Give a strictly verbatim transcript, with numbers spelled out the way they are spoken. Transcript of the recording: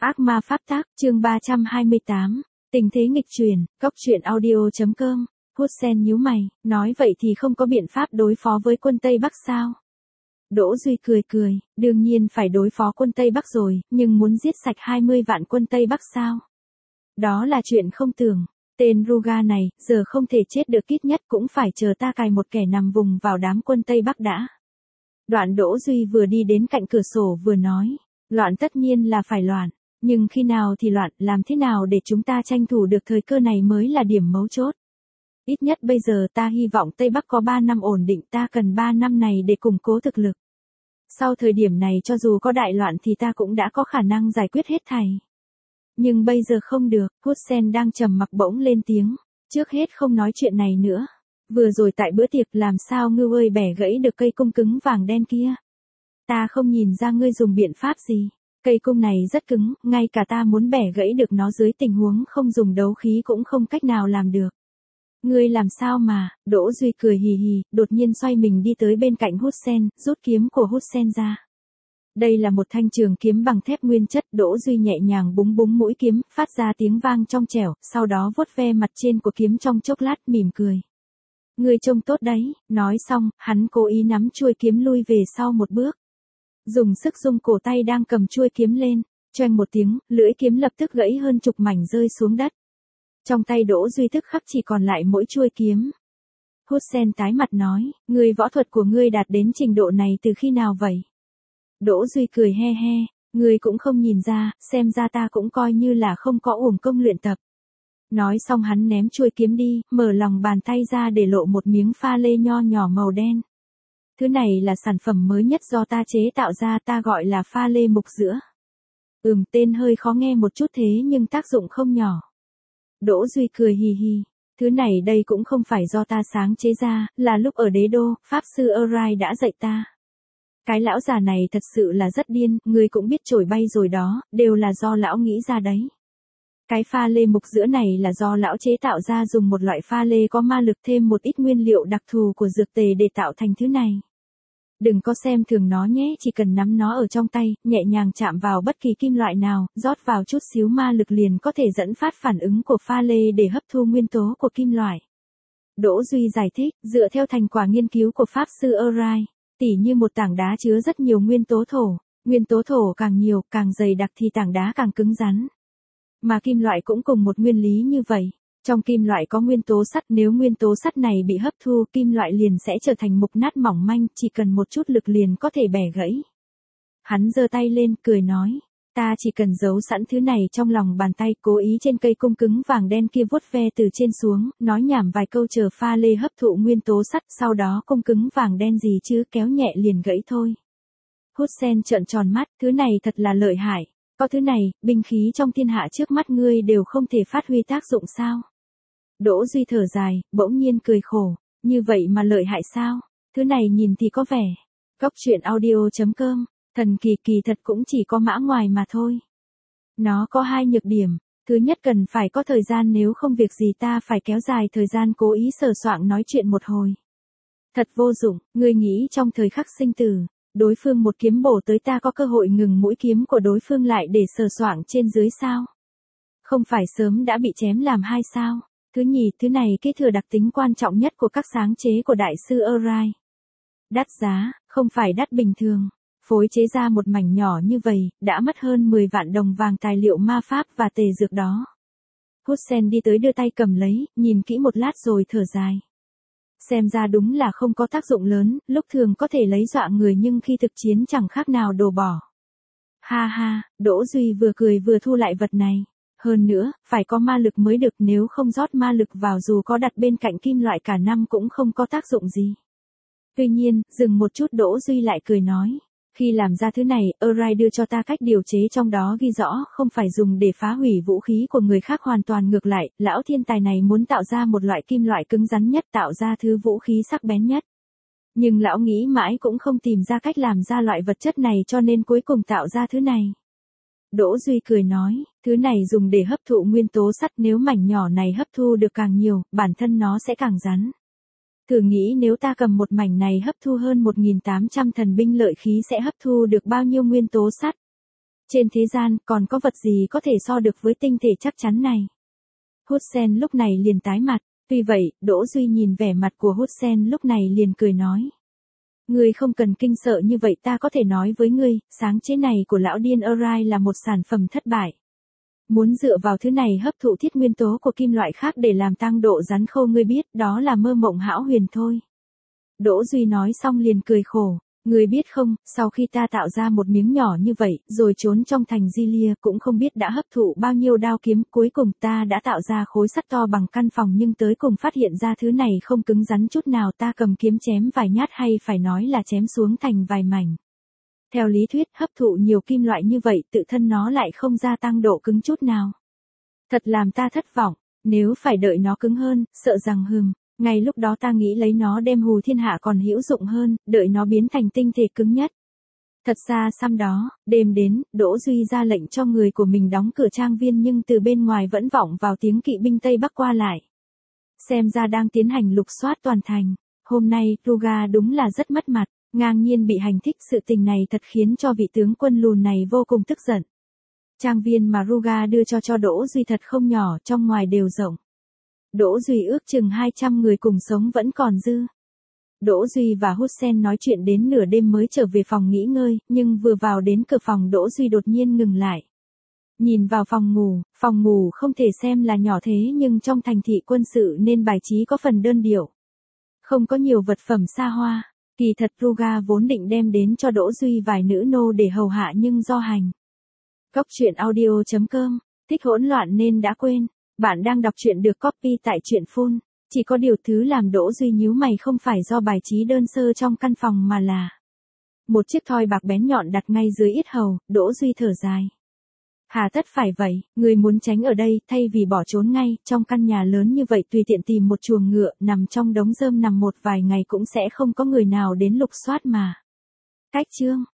Ác ma pháp tác, chương ba trăm hai mươi tám, tình thế nghịch chuyển, cóc truyện audio.com, Hút Sen nhíu mày, nói vậy thì không có biện pháp đối phó với quân Tây Bắc sao? Đỗ Duy cười cười, đương nhiên phải đối phó quân Tây Bắc rồi, nhưng muốn giết sạch hai mươi vạn quân Tây Bắc sao? Đó là chuyện không tưởng, tên Ruga này, giờ không thể chết được, ít nhất cũng phải chờ ta cài một kẻ nằm vùng vào đám quân Tây Bắc đã. Đoạn Đỗ Duy vừa đi đến cạnh cửa sổ vừa nói, loạn tất nhiên là phải loạn. Nhưng khi nào thì loạn, làm thế nào để chúng ta tranh thủ được thời cơ này mới là điểm mấu chốt. Ít nhất bây giờ ta hy vọng Tây Bắc có ba năm ổn định, ta cần ba năm này để củng cố thực lực. Sau thời điểm này cho dù có đại loạn thì ta cũng đã có khả năng giải quyết hết thảy. Nhưng bây giờ không được, Hút Sen đang trầm mặc bỗng lên tiếng. Trước hết không nói chuyện này nữa. Vừa rồi tại bữa tiệc làm sao ngưu ơi bẻ gãy được cây cung cứng vàng đen kia. Ta không nhìn ra ngươi dùng biện pháp gì. Cây cung này rất cứng, ngay cả ta muốn bẻ gãy được nó dưới tình huống không dùng đấu khí cũng không cách nào làm được. Ngươi làm sao mà, Đỗ Duy cười hì hì, đột nhiên xoay mình đi tới bên cạnh Hút Sen, rút kiếm của Hút Sen ra. Đây là một thanh trường kiếm bằng thép nguyên chất, Đỗ Duy nhẹ nhàng búng búng mũi kiếm, phát ra tiếng vang trong trẻo, sau đó vuốt ve mặt trên của kiếm trong chốc lát mỉm cười. Ngươi trông tốt đấy, nói xong, hắn cố ý nắm chuôi kiếm lui về sau một bước. Dùng sức rung cổ tay đang cầm chuôi kiếm lên, choeng một tiếng, lưỡi kiếm lập tức gãy hơn chục mảnh rơi xuống đất. Trong tay Đỗ Duy tức khắc chỉ còn lại mỗi chuôi kiếm. Hút Sen tái mặt nói, ngươi võ thuật của ngươi đạt đến trình độ này từ khi nào vậy? Đỗ Duy cười he he, ngươi cũng không nhìn ra, xem ra ta cũng coi như là không có uổng công luyện tập. Nói xong hắn ném chuôi kiếm đi, mở lòng bàn tay ra để lộ một miếng pha lê nho nhỏ màu đen. Thứ này là sản phẩm mới nhất do ta chế tạo ra, ta gọi là pha lê mục giữa. Ừm, tên hơi khó nghe một chút thế nhưng tác dụng không nhỏ. Đỗ Duy cười hì hì, thứ này đây cũng không phải do ta sáng chế ra, là lúc ở đế đô, Pháp sư Arai đã dạy ta. Cái lão già này thật sự là rất điên, ngươi cũng biết trổi bay rồi đó, đều là do lão nghĩ ra đấy. Cái pha lê mục giữa này là do lão chế tạo ra dùng một loại pha lê có ma lực thêm một ít nguyên liệu đặc thù của dược tề để tạo thành thứ này. Đừng có xem thường nó nhé, chỉ cần nắm nó ở trong tay, nhẹ nhàng chạm vào bất kỳ kim loại nào, rót vào chút xíu ma lực liền có thể dẫn phát phản ứng của pha lê để hấp thu nguyên tố của kim loại. Đỗ Duy giải thích, dựa theo thành quả nghiên cứu của Pháp sư Arai, tỉ như một tảng đá chứa rất nhiều nguyên tố thổ, nguyên tố thổ càng nhiều, càng dày đặc thì tảng đá càng cứng rắn. Mà kim loại cũng cùng một nguyên lý như vậy. Trong kim loại có nguyên tố sắt, nếu nguyên tố sắt này bị hấp thu, kim loại liền sẽ trở thành mục nát mỏng manh, chỉ cần một chút lực liền có thể bẻ gãy. Hắn giơ tay lên, cười nói, ta chỉ cần giấu sẵn thứ này trong lòng bàn tay, cố ý trên cây cung cứng vàng đen kia vuốt ve từ trên xuống, nói nhảm vài câu chờ pha lê hấp thụ nguyên tố sắt, sau đó cung cứng vàng đen gì chứ kéo nhẹ liền gãy thôi. Hút Sen trợn tròn mắt, thứ này thật là lợi hại. Có thứ này, binh khí trong thiên hạ trước mắt ngươi đều không thể phát huy tác dụng sao? Đỗ Duy thở dài, bỗng nhiên cười khổ, như vậy mà lợi hại sao? Thứ này nhìn thì có vẻ. Cóc truyện audio.com, thần kỳ kỳ thật cũng chỉ có mã ngoài mà thôi. Nó có hai nhược điểm, thứ nhất cần phải có thời gian, nếu không việc gì ta phải kéo dài thời gian cố ý sờ soạng nói chuyện một hồi. Thật vô dụng, ngươi nghĩ trong thời khắc sinh tử, đối phương một kiếm bổ tới ta có cơ hội ngừng mũi kiếm của đối phương lại để sờ soạng trên dưới sao? Không phải sớm đã bị chém làm hai sao? Thứ nhì, thứ này kế thừa đặc tính quan trọng nhất của các sáng chế của đại sư Arai. Đắt giá, không phải đắt bình thường. Phối chế ra một mảnh nhỏ như vậy, đã mất hơn mười vạn đồng vàng tài liệu ma pháp và tề dược đó. Hút Sen đi tới đưa tay cầm lấy, nhìn kỹ một lát rồi thở dài. Xem ra đúng là không có tác dụng lớn, lúc thường có thể lấy dọa người nhưng khi thực chiến chẳng khác nào đồ bỏ. Ha ha, Đỗ Duy vừa cười vừa thu lại vật này. Hơn nữa, phải có ma lực mới được, nếu không rót ma lực vào dù có đặt bên cạnh kim loại cả năm cũng không có tác dụng gì. Tuy nhiên, dừng một chút Đỗ Duy lại cười nói. Khi làm ra thứ này, Arai đưa cho ta cách điều chế, trong đó ghi rõ không phải dùng để phá hủy vũ khí của người khác, hoàn toàn ngược lại, lão thiên tài này muốn tạo ra một loại kim loại cứng rắn nhất, tạo ra thứ vũ khí sắc bén nhất. Nhưng lão nghĩ mãi cũng không tìm ra cách làm ra loại vật chất này cho nên cuối cùng tạo ra thứ này. Đỗ Duy cười nói, thứ này dùng để hấp thụ nguyên tố sắt, nếu mảnh nhỏ này hấp thu được càng nhiều, bản thân nó sẽ càng rắn. Thử nghĩ nếu ta cầm một mảnh này hấp thu hơn một nghìn tám trăm thần binh lợi khí sẽ hấp thu được bao nhiêu nguyên tố sắt. Trên thế gian còn có vật gì có thể so được với tinh thể chắc chắn này. Hút Sen lúc này liền tái mặt, tuy vậy, Đỗ Duy nhìn vẻ mặt của Hút Sen lúc này liền cười nói. Ngươi không cần kinh sợ như vậy, ta có thể nói với ngươi, sáng chế này của lão điên Arai là một sản phẩm thất bại. Muốn dựa vào thứ này hấp thụ thiết nguyên tố của kim loại khác để làm tăng độ rắn khô, ngươi biết đó là mơ mộng hão huyền thôi. Đỗ Duy nói xong liền cười khổ. Ngươi biết không, sau khi ta tạo ra một miếng nhỏ như vậy, rồi trốn trong thành Gilia cũng không biết đã hấp thụ bao nhiêu đao kiếm, cuối cùng ta đã tạo ra khối sắt to bằng căn phòng, nhưng tới cùng phát hiện ra thứ này không cứng rắn chút nào, ta cầm kiếm chém vài nhát hay phải nói là chém xuống thành vài mảnh. Theo lý thuyết, hấp thụ nhiều kim loại như vậy tự thân nó lại không gia tăng độ cứng chút nào. Thật làm ta thất vọng, nếu phải đợi nó cứng hơn, sợ rằng hừm. Ngay lúc đó ta nghĩ lấy nó đem hù thiên hạ còn hữu dụng hơn, đợi nó biến thành tinh thể cứng nhất. Thật ra sau đó, đêm đến, Đỗ Duy ra lệnh cho người của mình đóng cửa trang viên, nhưng từ bên ngoài vẫn vọng vào tiếng kỵ binh Tây Bắc qua lại. Xem ra đang tiến hành lục soát toàn thành. Hôm nay, Ruga đúng là rất mất mặt, ngang nhiên bị hành thích, sự tình này thật khiến cho vị tướng quân lùn này vô cùng tức giận. Trang viên mà Ruga đưa cho cho Đỗ Duy thật không nhỏ, trong ngoài đều rộng. Đỗ Duy ước chừng hai trăm người cùng sống vẫn còn dư. Đỗ Duy và Hút Sen nói chuyện đến nửa đêm mới trở về phòng nghỉ ngơi, nhưng vừa vào đến cửa phòng Đỗ Duy đột nhiên ngừng lại. Nhìn vào phòng ngủ, phòng ngủ không thể xem là nhỏ thế nhưng trong thành thị quân sự nên bài trí có phần đơn điệu. Không có nhiều vật phẩm xa hoa, kỳ thật Ruga vốn định đem đến cho Đỗ Duy vài nữ nô để hầu hạ nhưng do hành. Góc truyện audio chấm com, thích hỗn loạn nên đã quên. Bạn đang đọc truyện được copy tại truyện phun, chỉ có điều thứ làm Đỗ Duy nhíu mày không phải do bài trí đơn sơ trong căn phòng mà là một chiếc thoi bạc bén nhọn đặt ngay dưới yết hầu. Đỗ Duy thở dài. Hà tất phải vậy, người muốn tránh ở đây, thay vì bỏ trốn ngay, trong căn nhà lớn như vậy tùy tiện tìm một chuồng ngựa, nằm trong đống rơm nằm một vài ngày cũng sẽ không có người nào đến lục soát mà. Cách chương